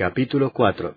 Capítulo 4.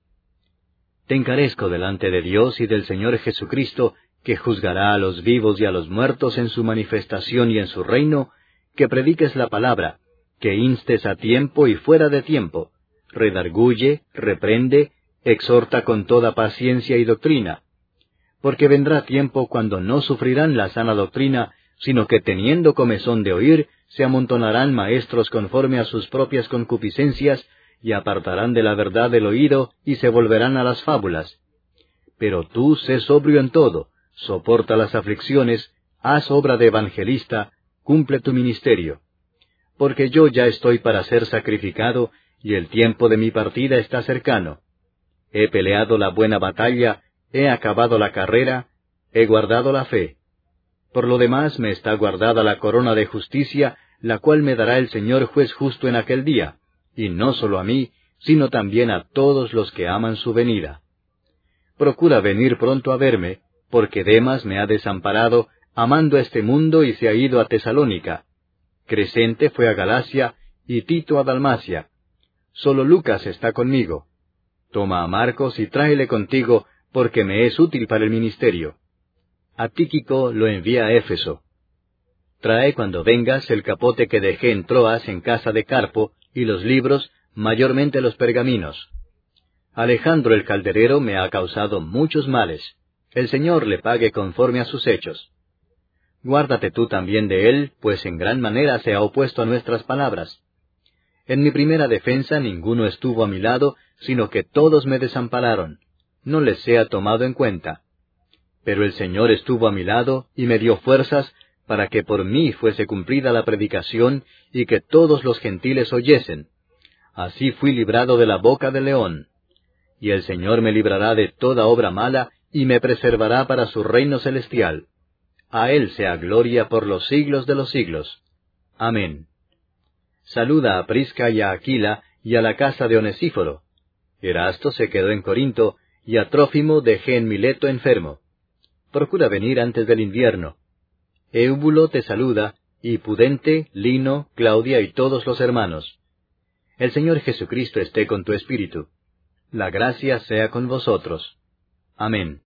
Te encarezco delante de Dios y del Señor Jesucristo, que juzgará a los vivos y a los muertos en su manifestación y en su reino, que prediques la palabra, que instes a tiempo y fuera de tiempo, redarguye, reprende, exhorta con toda paciencia y doctrina. Porque vendrá tiempo cuando no sufrirán la sana doctrina, sino que teniendo comezón de oír, se amontonarán maestros conforme a sus propias concupiscencias, y apartarán de la verdad el oído, y se volverán a las fábulas. Pero tú sé sobrio en todo, soporta las aflicciones, haz obra de evangelista, cumple tu ministerio. Porque yo ya estoy para ser sacrificado, y el tiempo de mi partida está cercano. He peleado la buena batalla, he acabado la carrera, he guardado la fe. Por lo demás me está guardada la corona de justicia, la cual me dará el Señor juez justo en aquel día, y no solo a mí, sino también a todos los que aman su venida. Procura venir pronto a verme, porque Demas me ha desamparado, amando este mundo y se ha ido a Tesalónica. Crescente fue a Galacia, y Tito a Dalmacia. Solo Lucas está conmigo. Toma a Marcos y tráele contigo, porque me es útil para el ministerio. A Tíquico lo envía a Éfeso. Trae cuando vengas el capote que dejé en Troas en casa de Carpo, y los libros, mayormente los pergaminos. Alejandro el calderero me ha causado muchos males. El Señor le pague conforme a sus hechos. Guárdate tú también de él, pues en gran manera se ha opuesto a nuestras palabras. En mi primera defensa ninguno estuvo a mi lado, sino que todos me desampararon. No les sea tomado en cuenta. Pero el Señor estuvo a mi lado, y me dio fuerzas, para que por mí fuese cumplida la predicación, y que todos los gentiles oyesen. Así fui librado de la boca del león. Y el Señor me librará de toda obra mala, y me preservará para su reino celestial. A Él sea gloria por los siglos de los siglos. Amén. Saluda a Prisca y a Aquila, y a la casa de Onesíforo. Erasto se quedó en Corinto, y a Trófimo dejé en Mileto enfermo. Procura venir antes del invierno. Eúbulo te saluda, y Pudente, Lino, Claudia y todos los hermanos. El Señor Jesucristo esté con tu espíritu. La gracia sea con vosotros. Amén.